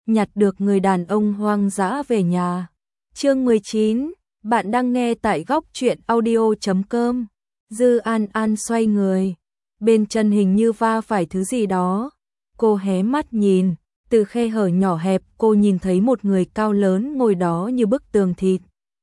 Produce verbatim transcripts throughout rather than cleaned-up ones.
nhặt được người đàn ông hoang dã về nhà. Chương mười chín, bạn đang nghe tại góc truyện audio chấm com. Dư An An xoay người, bên chân hình như va phải thứ gì đó. Cô hé mắt nhìn, từ khe hở nhỏ hẹp cô nhìn thấy một người cao lớn ngồi đó như bức tường thịt.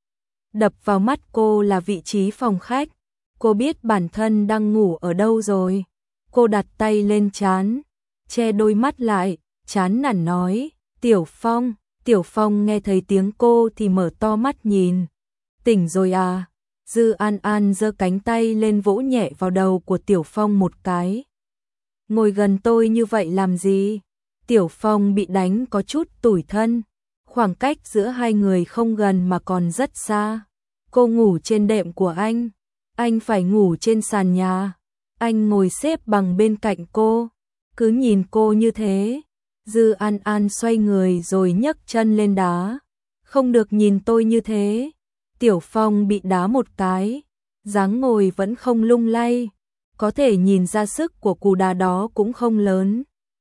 Đập vào mắt cô là vị trí phòng khách. Cô biết bản thân đang ngủ ở đâu rồi. Cô đặt tay lên trán, che đôi mắt lại, chán nản nói, Tiểu Phong. Tiểu Phong nghe thấy tiếng cô thì mở to mắt nhìn. Tỉnh rồi à? Dư An An giơ cánh tay lên vỗ nhẹ vào đầu của Tiểu Phong một cái. Ngồi gần tôi như vậy làm gì? Tiểu Phong bị đánh có chút tủi thân. Khoảng cách giữa hai người không gần mà còn rất xa. Cô ngủ trên đệm của anh, anh phải ngủ trên sàn nhà. Anh ngồi xếp bằng bên cạnh cô, cứ nhìn cô như thế. Dư An An xoay người rồi nhấc chân lên đá. Không được nhìn tôi như thế. Tiểu Phong bị đá một cái, dáng ngồi vẫn không lung lay, có thể nhìn ra sức của cú đá đó cũng không lớn.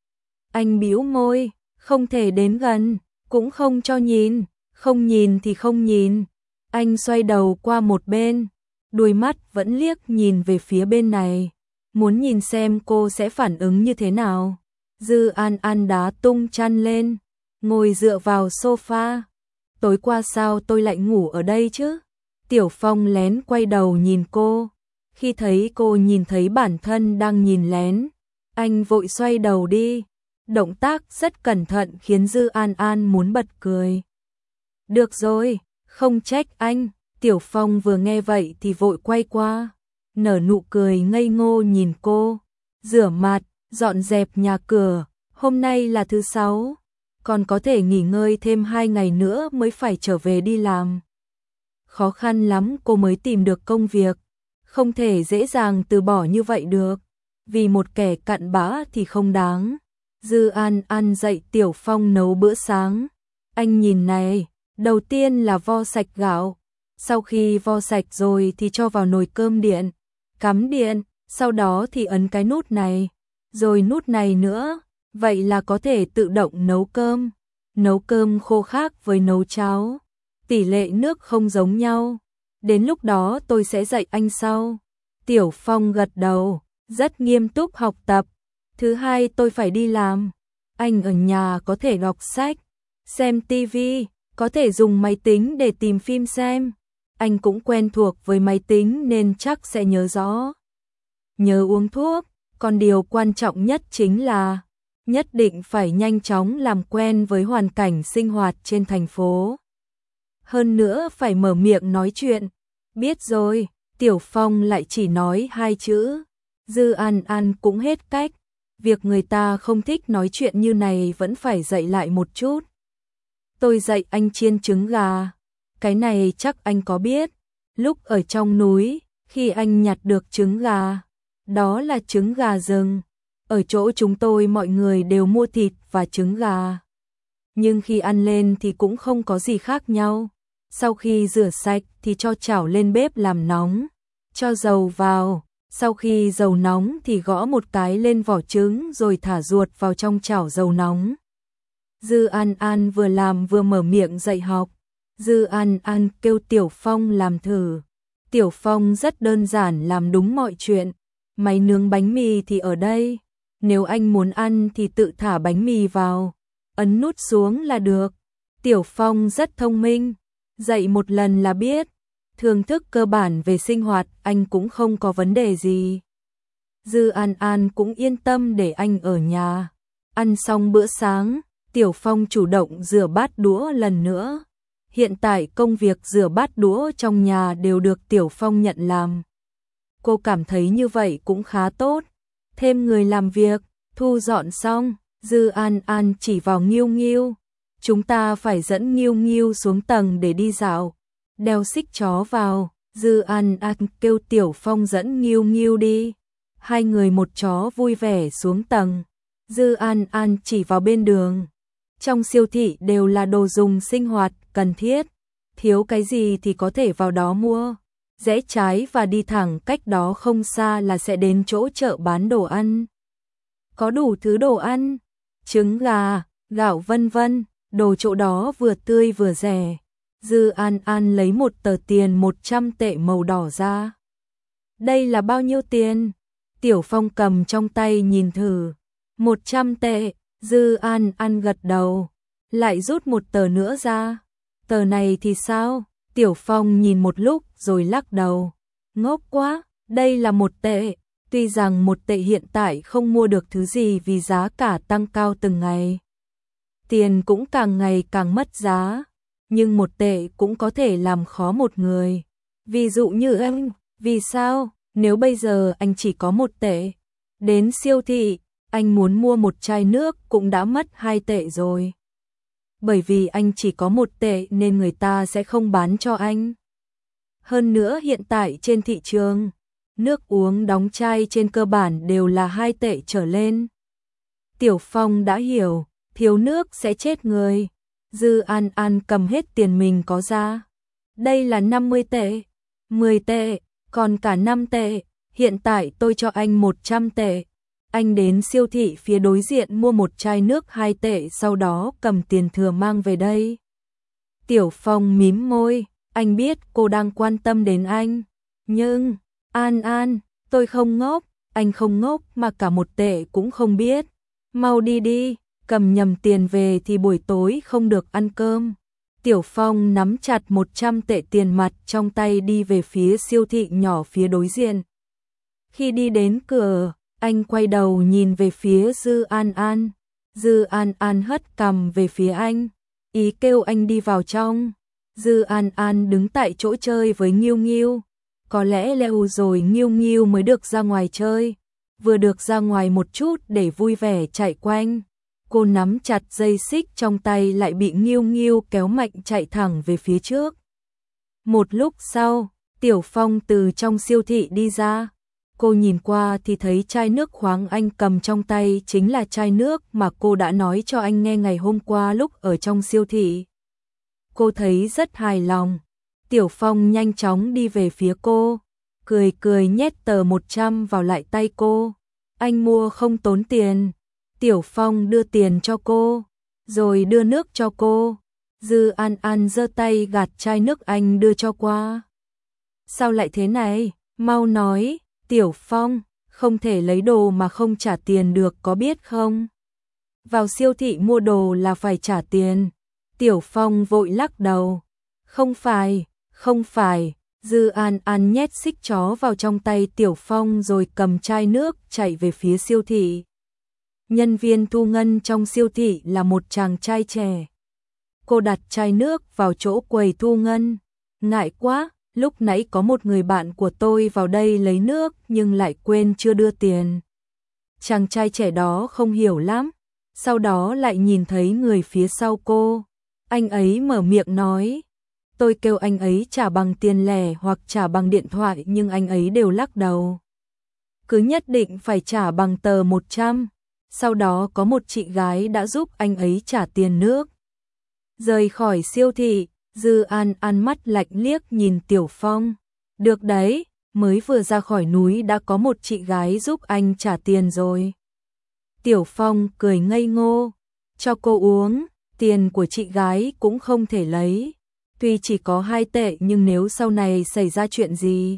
Anh bĩu môi, không thể đến gần, cũng không cho nhìn, không nhìn thì không nhìn. Anh xoay đầu qua một bên, đôi mắt vẫn liếc nhìn về phía bên này, muốn nhìn xem cô sẽ phản ứng như thế nào. Dư An An đá tung chăn lên, ngồi dựa vào sofa. Tối qua sao tôi lại ngủ ở đây chứ? Tiểu Phong lén quay đầu nhìn cô. Khi thấy cô nhìn thấy bản thân đang nhìn lén, anh vội xoay đầu đi. Động tác rất cẩn thận khiến Dư An An muốn bật cười. Được rồi, không trách anh. Tiểu Phong vừa nghe vậy thì vội quay qua, nở nụ cười ngây ngô nhìn cô. Rửa mặt, dọn dẹp nhà cửa, hôm nay là thứ sáu, còn có thể nghỉ ngơi thêm hai ngày nữa mới phải trở về đi làm. Khó khăn lắm cô mới tìm được công việc, không thể dễ dàng từ bỏ như vậy được, vì một kẻ cặn bã thì không đáng. Dư An An dạy Tiểu Phong nấu bữa sáng. Anh nhìn này, đầu tiên là vo sạch gạo, sau khi vo sạch rồi thì cho vào nồi cơm điện, cắm điện, sau đó thì ấn cái nút này, rồi nút này nữa, vậy là có thể tự động nấu cơm. Nấu cơm khô khác với nấu cháo, tỷ lệ nước không giống nhau, đến lúc đó tôi sẽ dạy anh sau. Tiểu Phong gật đầu, rất nghiêm túc học tập. Thứ hai tôi phải đi làm, anh ở nhà có thể đọc sách, xem tivi, có thể dùng máy tính để tìm phim xem. Anh cũng quen thuộc với máy tính nên chắc sẽ nhớ rõ. Nhớ uống thuốc, còn điều quan trọng nhất chính là nhất định phải nhanh chóng làm quen với hoàn cảnh sinh hoạt trên thành phố. Hơn nữa phải mở miệng nói chuyện. Biết rồi. Tiểu Phong lại chỉ nói hai chữ. Dư An An cũng hết cách. Việc người ta không thích nói chuyện như này vẫn phải dạy lại một chút. Tôi dạy anh chiên trứng gà. Cái này chắc anh có biết. Lúc ở trong núi, khi anh nhặt được trứng gà, đó là trứng gà rừng. Ở chỗ chúng tôi mọi người đều mua thịt và trứng gà. Nhưng khi ăn lên thì cũng không có gì khác nhau. Sau khi rửa sạch thì cho chảo lên bếp làm nóng, cho dầu vào. Sau khi dầu nóng thì gõ một cái lên vỏ trứng rồi thả ruột vào trong chảo dầu nóng. Dư An An vừa làm vừa mở miệng dạy học. Dư An An kêu Tiểu Phong làm thử. Tiểu Phong rất đơn giản làm đúng mọi chuyện. Máy nướng bánh mì thì ở đây. Nếu anh muốn ăn thì tự thả bánh mì vào, ấn nút xuống là được. Tiểu Phong rất thông minh, dạy một lần là biết. Thưởng thức cơ bản về sinh hoạt anh cũng không có vấn đề gì. Dư An An cũng yên tâm để anh ở nhà. Ăn xong bữa sáng, Tiểu Phong chủ động rửa bát đũa lần nữa. Hiện tại công việc rửa bát đũa trong nhà đều được Tiểu Phong nhận làm. Cô cảm thấy như vậy cũng khá tốt. Thêm người làm việc, thu dọn xong, Dư An An chỉ vào Nghiêu Nghiêu. Chúng ta phải dẫn Nghiêu Nghiêu xuống tầng để đi dạo. Đeo xích chó vào, Dư An An kêu Tiểu Phong dẫn Nghiêu Nghiêu đi. Hai người một chó vui vẻ xuống tầng. Dư An An chỉ vào bên đường. Trong siêu thị đều là đồ dùng sinh hoạt cần thiết. Thiếu cái gì thì có thể vào đó mua. Rẽ trái và đi thẳng cách đó không xa là sẽ đến chỗ chợ bán đồ ăn. Có đủ thứ đồ ăn, trứng gà, gạo vân vân. đồ chỗ đó vừa tươi vừa rẻ. Dư An An lấy một tờ tiền một trăm tệ màu đỏ ra. Đây là bao nhiêu tiền? Tiểu Phong cầm trong tay nhìn thử. một trăm tệ, Dư An An gật đầu. Lại rút một tờ nữa ra. Tờ này thì sao? Tiểu Phong nhìn một lúc rồi lắc đầu. Ngốc quá, đây là một tệ. Tuy rằng một tệ hiện tại không mua được thứ gì vì giá cả tăng cao từng ngày. Tiền cũng càng ngày càng mất giá. Nhưng một tệ cũng có thể làm khó một người. Ví dụ như anh, vì sao? Nếu bây giờ anh chỉ có một tệ, đến siêu thị, anh muốn mua một chai nước cũng đã mất hai tệ rồi. Bởi vì anh chỉ có một tệ nên người ta sẽ không bán cho anh. Hơn nữa hiện tại trên thị trường, nước uống đóng chai trên cơ bản đều là hai tệ trở lên. Tiểu Phong đã hiểu, thiếu nước sẽ chết người. Dư An An cầm hết tiền mình có ra. Đây là năm mươi tệ, mười tệ, còn cả năm tệ. Hiện tại tôi cho anh một trăm tệ. Anh đến siêu thị phía đối diện mua một chai nước hai tệ, sau đó cầm tiền thừa mang về đây. Tiểu Phong mím môi, anh biết cô đang quan tâm đến anh. Nhưng, An An, tôi không ngốc, anh không ngốc mà cả một tệ cũng không biết. Mau đi đi, cầm nhầm tiền về thì buổi tối không được ăn cơm. Tiểu Phong nắm chặt một trăm tệ tiền mặt trong tay đi về phía siêu thị nhỏ phía đối diện. Khi đi đến cửa, anh quay đầu nhìn về phía Dư An An. Dư An An hất cằm về phía anh, ý kêu anh đi vào trong. Dư An An đứng tại chỗ chơi với Nghiêu Nghiêu. Có lẽ lâu rồi Nghiêu Nghiêu mới được ra ngoài chơi. Vừa được ra ngoài một chút để vui vẻ chạy quanh. Cô nắm chặt dây xích trong tay lại bị Nghiêu Nghiêu kéo mạnh chạy thẳng về phía trước. Một lúc sau, Tiểu Phong từ trong siêu thị đi ra. Cô nhìn qua thì thấy chai nước khoáng anh cầm trong tay chính là chai nước mà cô đã nói cho anh nghe ngày hôm qua lúc ở trong siêu thị. Cô thấy rất hài lòng. Tiểu Phong nhanh chóng đi về phía cô, cười cười nhét tờ một trăm vào lại tay cô. Anh mua không tốn tiền. Tiểu Phong đưa tiền cho cô, rồi đưa nước cho cô. Dư An An giơ tay gạt chai nước anh đưa cho qua. Sao lại thế này? Mau nói, Tiểu Phong, không thể lấy đồ mà không trả tiền được có biết không? Vào siêu thị mua đồ là phải trả tiền. Tiểu Phong vội lắc đầu. Không phải, không phải. Dư An An nhét xích chó vào trong tay Tiểu Phong rồi cầm chai nước chạy về phía siêu thị. Nhân viên thu ngân trong siêu thị là một chàng trai trẻ. Cô đặt chai nước vào chỗ quầy thu ngân. Ngại quá, lúc nãy có một người bạn của tôi vào đây lấy nước nhưng lại quên chưa đưa tiền. Chàng trai trẻ đó không hiểu lắm. Sau đó lại nhìn thấy người phía sau cô. Anh ấy mở miệng nói. Tôi kêu anh ấy trả bằng tiền lẻ hoặc trả bằng điện thoại nhưng anh ấy đều lắc đầu. Cứ nhất định phải trả bằng tờ một trăm. Sau đó có một chị gái đã giúp anh ấy trả tiền nước. Rời khỏi siêu thị, Dư An An mắt lạnh liếc nhìn Tiểu Phong. Được đấy, mới vừa ra khỏi núi đã có một chị gái giúp anh trả tiền rồi. Tiểu Phong cười ngây ngô. Cho cô uống, tiền của chị gái cũng không thể lấy. Tuy chỉ có hai tệ nhưng nếu sau này xảy ra chuyện gì,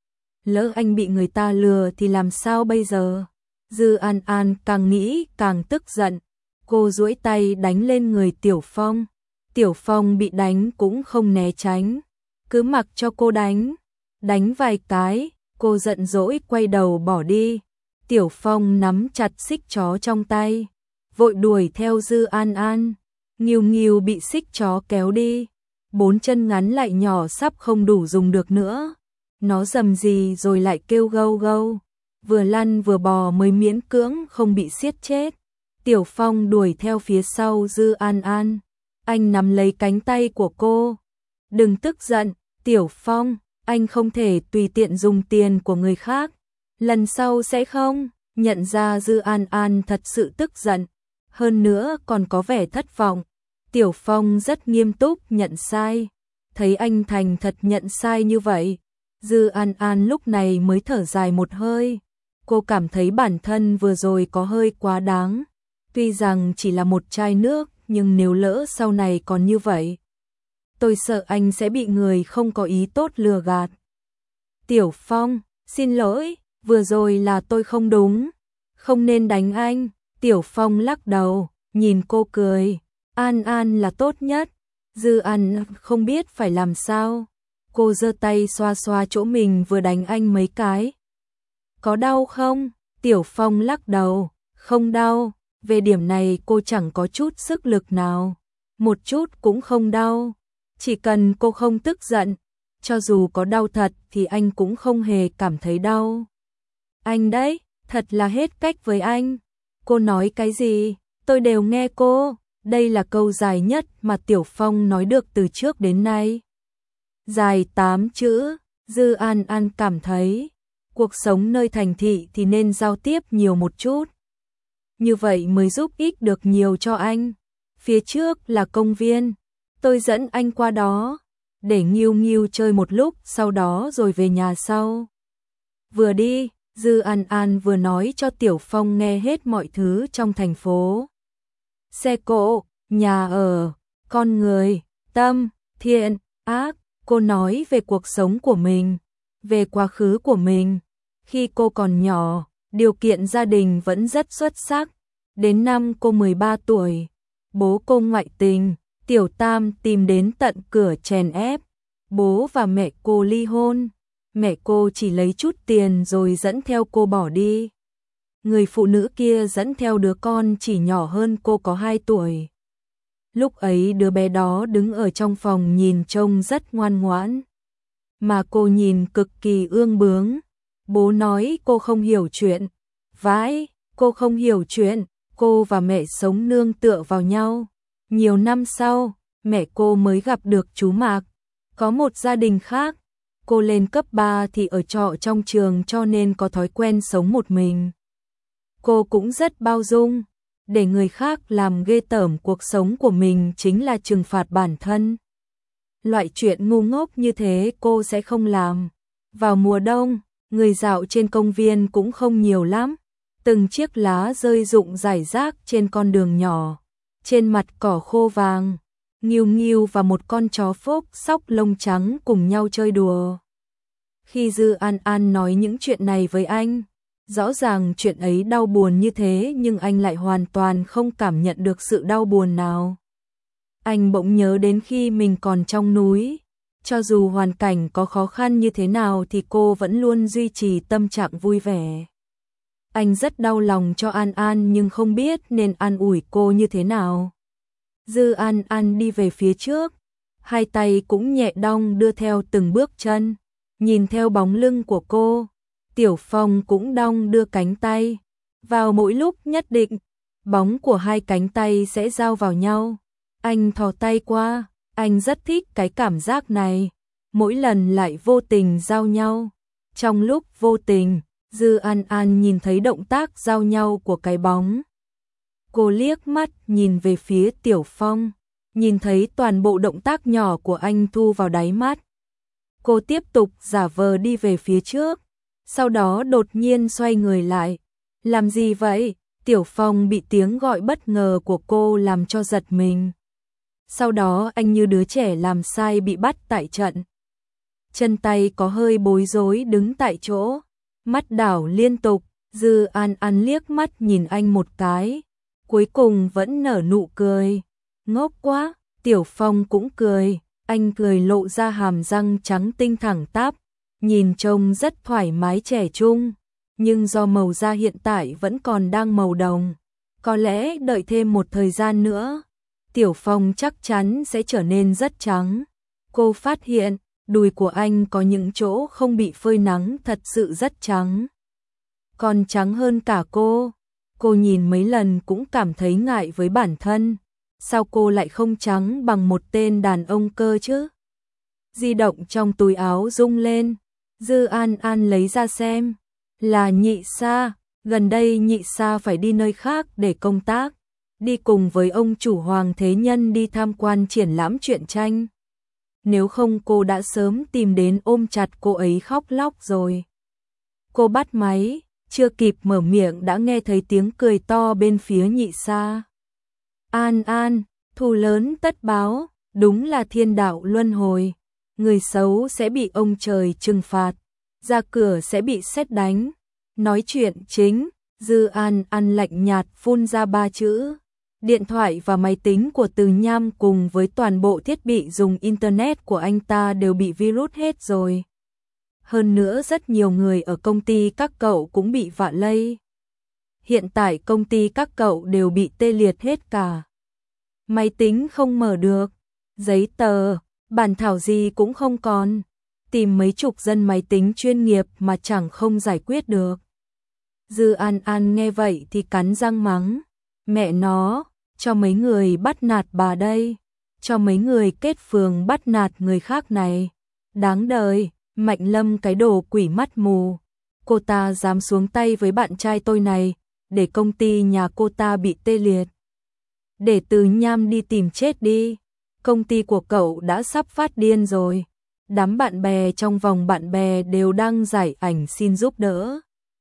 lỡ anh bị người ta lừa thì làm sao bây giờ? Dư An An càng nghĩ càng tức giận. Cô duỗi tay đánh lên người Tiểu Phong. Tiểu Phong bị đánh cũng không né tránh, cứ mặc cho cô đánh. Đánh vài cái, cô giận dỗi quay đầu bỏ đi. Tiểu Phong nắm chặt xích chó trong tay, vội đuổi theo Dư An An. Nghiêu Nghiêu bị xích chó kéo đi. Bốn chân ngắn lại nhỏ sắp không đủ dùng được nữa. Nó rầm rì rồi lại kêu gâu gâu. Vừa lăn vừa bò mới miễn cưỡng không bị siết chết. Tiểu Phong đuổi theo phía sau Dư An An. Anh nắm lấy cánh tay của cô. Đừng tức giận, Tiểu Phong, anh không thể tùy tiện dùng tiền của người khác. Lần sau sẽ không. Nhận ra Dư An An thật sự tức giận. Hơn nữa còn có vẻ thất vọng. Tiểu Phong rất nghiêm túc nhận sai. Thấy anh thành thật nhận sai như vậy, Dư An An lúc này mới thở dài một hơi. Cô cảm thấy bản thân vừa rồi có hơi quá đáng. Tuy rằng chỉ là một chai nước nhưng nếu lỡ sau này còn như vậy, tôi sợ anh sẽ bị người không có ý tốt lừa gạt. Tiểu Phong, xin lỗi, vừa rồi là tôi không đúng, không nên đánh anh. Tiểu Phong lắc đầu, nhìn cô cười, An An là tốt nhất. Dư An không biết phải làm sao. Cô giơ tay xoa xoa chỗ mình vừa đánh anh mấy cái. Có đau không? Tiểu Phong lắc đầu, không đau, về điểm này cô chẳng có chút sức lực nào. Một chút cũng không đau, chỉ cần cô không tức giận, cho dù có đau thật thì anh cũng không hề cảm thấy đau. Anh đấy, thật là hết cách với anh. Cô nói cái gì, tôi đều nghe cô. Đây là câu dài nhất mà Tiểu Phong nói được từ trước đến nay. Dài tám chữ, Dư An An cảm thấy, cuộc sống nơi thành thị thì nên giao tiếp nhiều một chút. Như vậy mới giúp ích được nhiều cho anh. Phía trước là công viên, tôi dẫn anh qua đó, để nghiêu nghiêu chơi một lúc sau đó rồi về nhà sau. Vừa đi, Dư An An vừa nói cho Tiểu Phong nghe hết mọi thứ trong thành phố. Xe cộ, nhà ở, con người, tâm, thiện, ác. Cô nói về cuộc sống của mình, về quá khứ của mình. Khi cô còn nhỏ, điều kiện gia đình vẫn rất xuất sắc. Đến năm cô mười ba tuổi, bố cô ngoại tình, Tiểu Tam tìm đến tận cửa chèn ép. Bố và mẹ cô ly hôn, mẹ cô chỉ lấy chút tiền rồi dẫn theo cô bỏ đi. Người phụ nữ kia dẫn theo đứa con chỉ nhỏ hơn cô có hai tuổi. Lúc ấy đứa bé đó đứng ở trong phòng nhìn trông rất ngoan ngoãn, mà cô nhìn cực kỳ ương bướng. Bố nói cô không hiểu chuyện. Vãi, cô không hiểu chuyện. Cô và mẹ sống nương tựa vào nhau. Nhiều năm sau, mẹ cô mới gặp được chú Mạc, có một gia đình khác. Cô lên cấp ba thì ở trọ trong trường cho nên có thói quen sống một mình. Cô cũng rất bao dung, để người khác làm ghê tởm cuộc sống của mình chính là trừng phạt bản thân. Loại chuyện ngu ngốc như thế cô sẽ không làm. Vào mùa đông, người dạo trên công viên cũng không nhiều lắm. Từng chiếc lá rơi rụng rải rác trên con đường nhỏ. Trên mặt cỏ khô vàng, Nghiêu Nghiêu và một con chó phốc sóc lông trắng cùng nhau chơi đùa. Khi Dư An An nói những chuyện này với anh, rõ ràng chuyện ấy đau buồn như thế nhưng anh lại hoàn toàn không cảm nhận được sự đau buồn nào. Anh bỗng nhớ đến khi mình còn trong núi, cho dù hoàn cảnh có khó khăn như thế nào thì cô vẫn luôn duy trì tâm trạng vui vẻ. Anh rất đau lòng cho An An nhưng không biết nên an ủi cô như thế nào. Dư An An đi về phía trước, hai tay cũng nhẹ đong đưa theo từng bước chân, nhìn theo bóng lưng của cô. Tiểu Phong cũng đong đưa cánh tay, vào mỗi lúc nhất định, bóng của hai cánh tay sẽ giao vào nhau. Anh thò tay qua, anh rất thích cái cảm giác này, mỗi lần lại vô tình giao nhau. Trong lúc vô tình, Dư An An nhìn thấy động tác giao nhau của cái bóng. Cô liếc mắt nhìn về phía Tiểu Phong, nhìn thấy toàn bộ động tác nhỏ của anh thu vào đáy mắt. Cô tiếp tục giả vờ đi về phía trước, sau đó đột nhiên xoay người lại. Làm gì vậy? Tiểu Phong bị tiếng gọi bất ngờ của cô làm cho giật mình. Sau đó anh như đứa trẻ làm sai bị bắt tại trận. Chân tay có hơi bối rối đứng tại chỗ, mắt đảo liên tục. Dư An An liếc mắt nhìn anh một cái, cuối cùng vẫn nở nụ cười. Ngốc quá, Tiểu Phong cũng cười, anh cười lộ ra hàm răng trắng tinh thẳng tắp, nhìn trông rất thoải mái trẻ trung, nhưng do màu da hiện tại vẫn còn đang màu đồng, có lẽ đợi thêm một thời gian nữa, Tiểu Phong chắc chắn sẽ trở nên rất trắng. Cô phát hiện, đùi của anh có những chỗ không bị phơi nắng thật sự rất trắng. Còn trắng hơn cả cô. Cô nhìn mấy lần cũng cảm thấy ngại với bản thân. Sao cô lại không trắng bằng một tên đàn ông cơ chứ? Di động trong túi áo rung lên. Dư An An lấy ra xem. Là Nhị Sa. Gần đây Nhị Sa phải đi nơi khác để công tác. Đi cùng với ông chủ Hoàng Thế Nhân đi tham quan triển lãm truyện tranh. Nếu không cô đã sớm tìm đến ôm chặt cô ấy khóc lóc rồi. Cô bắt máy, chưa kịp mở miệng đã nghe thấy tiếng cười to bên phía Nhị Sa. An An, Thù lớn tất báo, đúng là thiên đạo luân hồi. Người xấu sẽ bị ông trời trừng phạt, ra cửa sẽ bị sét đánh. Nói chuyện chính, Dư An An lạnh nhạt phun ra ba chữ. Điện thoại và máy tính của Từ Nham cùng với toàn bộ thiết bị dùng internet của anh ta đều bị virus hết rồi. Hơn nữa rất nhiều người ở công ty các cậu cũng bị vạ lây. Hiện tại công ty các cậu đều bị tê liệt hết cả. Máy tính không mở được, giấy tờ, bản thảo gì cũng không còn. Tìm mấy chục dân máy tính chuyên nghiệp mà chẳng không giải quyết được. Dư An An nghe vậy thì cắn răng mắng. Mẹ nó, cho mấy người bắt nạt bà đây. Cho mấy người kết phường bắt nạt người khác này. Đáng đời, Mạnh Lâm cái đồ quỷ mắt mù. Cô ta dám xuống tay với bạn trai tôi này, để công ty nhà cô ta bị tê liệt. Để Từ Nham đi tìm chết đi. Công ty của cậu đã sắp phát điên rồi. Đám bạn bè trong vòng bạn bè đều đăng giải ảnh xin giúp đỡ.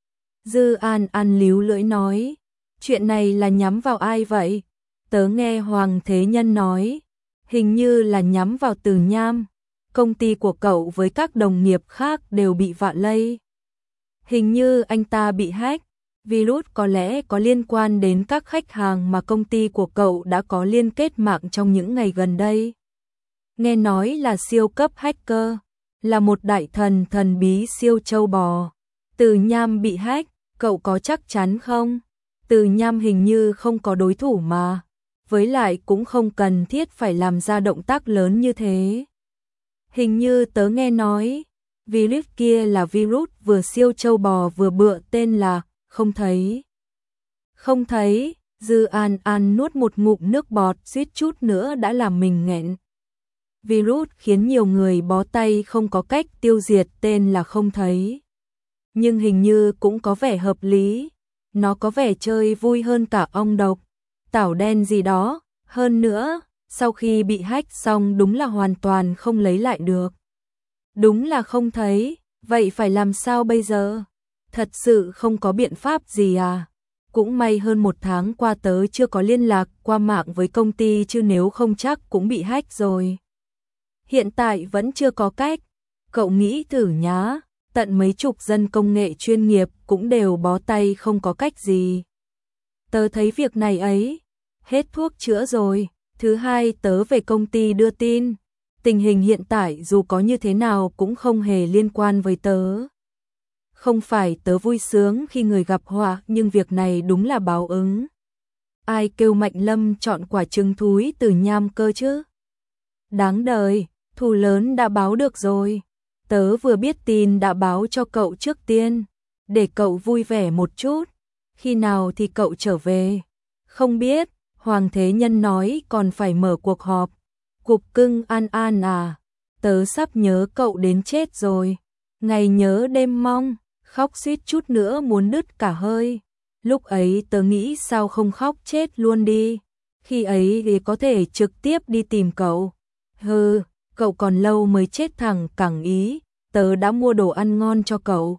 Dư An An líu lưỡi nói. Chuyện này là nhắm vào ai vậy? Tớ nghe Hoàng Thế Nhân nói. Hình như là nhắm vào Từ Nham. Công ty của cậu với các đồng nghiệp khác đều bị vạ lây. Hình như anh ta bị hack. Virus có lẽ có liên quan đến các khách hàng mà công ty của cậu đã có liên kết mạng trong những ngày gần đây. Nghe nói là siêu cấp hacker, là một đại thần thần bí siêu châu bò. Từ Nham bị hack, cậu có chắc chắn không? Từ Nham hình như không có đối thủ mà, với lại cũng không cần thiết phải làm ra động tác lớn như thế. Hình như tớ nghe nói, virus kia là virus vừa siêu châu bò vừa bựa tên là không thấy. Không thấy, Dư An An nuốt một ngụm nước bọt suýt chút nữa đã làm mình nghẹn. Virus khiến nhiều người bó tay không có cách tiêu diệt tên là không thấy. Nhưng hình như cũng có vẻ hợp lý. Nó có vẻ chơi vui hơn cả ong độc, tảo đen gì đó. Hơn nữa, sau khi bị hack xong đúng là hoàn toàn không lấy lại được. Đúng là không thấy, vậy phải làm sao bây giờ? Thật sự không có biện pháp gì à? Cũng may hơn một tháng qua tớ chưa có liên lạc qua mạng với công ty chứ nếu không chắc cũng bị hack rồi. Hiện tại vẫn chưa có cách. Cậu nghĩ thử nhá, tận mấy chục dân công nghệ chuyên nghiệp cũng đều bó tay không có cách gì. Tớ thấy việc này ấy, hết thuốc chữa rồi. Thứ hai tớ về công ty đưa tin. Tình hình hiện tại dù có như thế nào cũng không hề liên quan với tớ. Không phải tớ vui sướng khi người gặp họa, nhưng việc này đúng là báo ứng. Ai kêu Mạnh Lâm chọn quả trứng thúi Từ Nham cơ chứ? Đáng đời, thù lớn đã báo được rồi. Tớ vừa biết tin đã báo cho cậu trước tiên, để cậu vui vẻ một chút. Khi nào thì cậu trở về? Không biết, Hoàng Thế Nhân nói còn phải mở cuộc họp. Cục cưng An An à, tớ sắp nhớ cậu đến chết rồi. Ngày nhớ đêm mong, khóc suýt chút nữa muốn đứt cả hơi. Lúc ấy tớ nghĩ sao không khóc chết luôn đi. Khi ấy thì có thể trực tiếp đi tìm cậu. Hừ, cậu còn lâu mới chết thẳng cẳng ý, tớ đã mua đồ ăn ngon cho cậu.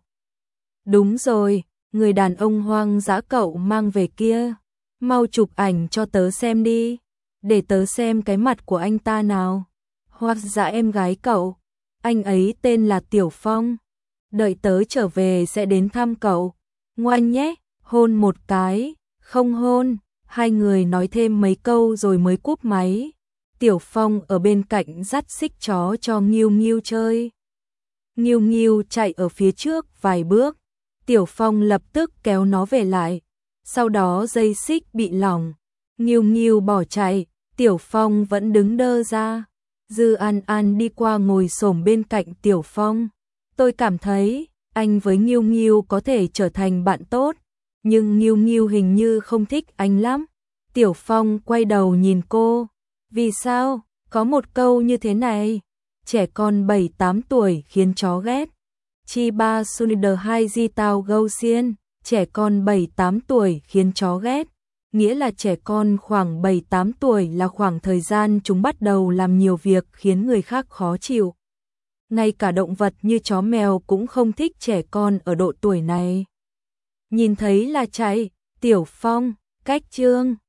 Đúng rồi, người đàn ông hoang dã cậu mang về kia. Mau chụp ảnh cho tớ xem đi, để tớ xem cái mặt của anh ta nào. Hoặc dạ em gái cậu, anh ấy tên là Tiểu Phong. Đợi tớ trở về sẽ đến thăm cậu. Ngoan nhé, hôn một cái, không hôn. Hai người nói thêm mấy câu rồi mới cúp máy. Tiểu Phong ở bên cạnh dắt xích chó cho Nghiêu Nghiêu chơi. Nghiêu Nghiêu chạy ở phía trước vài bước. Tiểu Phong lập tức kéo nó về lại. Sau đó dây xích bị lỏng. Nghiêu Nghiêu bỏ chạy. Tiểu Phong vẫn đứng đơ ra. Dư An An đi qua ngồi xổm bên cạnh Tiểu Phong. Tôi cảm thấy anh với Nghiêu Nghiêu có thể trở thành bạn tốt. Nhưng Nghiêu Nghiêu hình như không thích anh lắm. Tiểu Phong quay đầu nhìn cô. Vì sao? Có một câu như thế này. Trẻ con bảy tám tuổi khiến chó ghét. Chi ba Sunider hai di tao gâu xiên. Trẻ con bảy tám tuổi khiến chó ghét. Nghĩa là trẻ con khoảng bảy tám tuổi là khoảng thời gian chúng bắt đầu làm nhiều việc khiến người khác khó chịu. Ngay cả động vật như chó mèo cũng không thích trẻ con ở độ tuổi này. Nhìn thấy là chạy, Tiểu Phong, cách chương.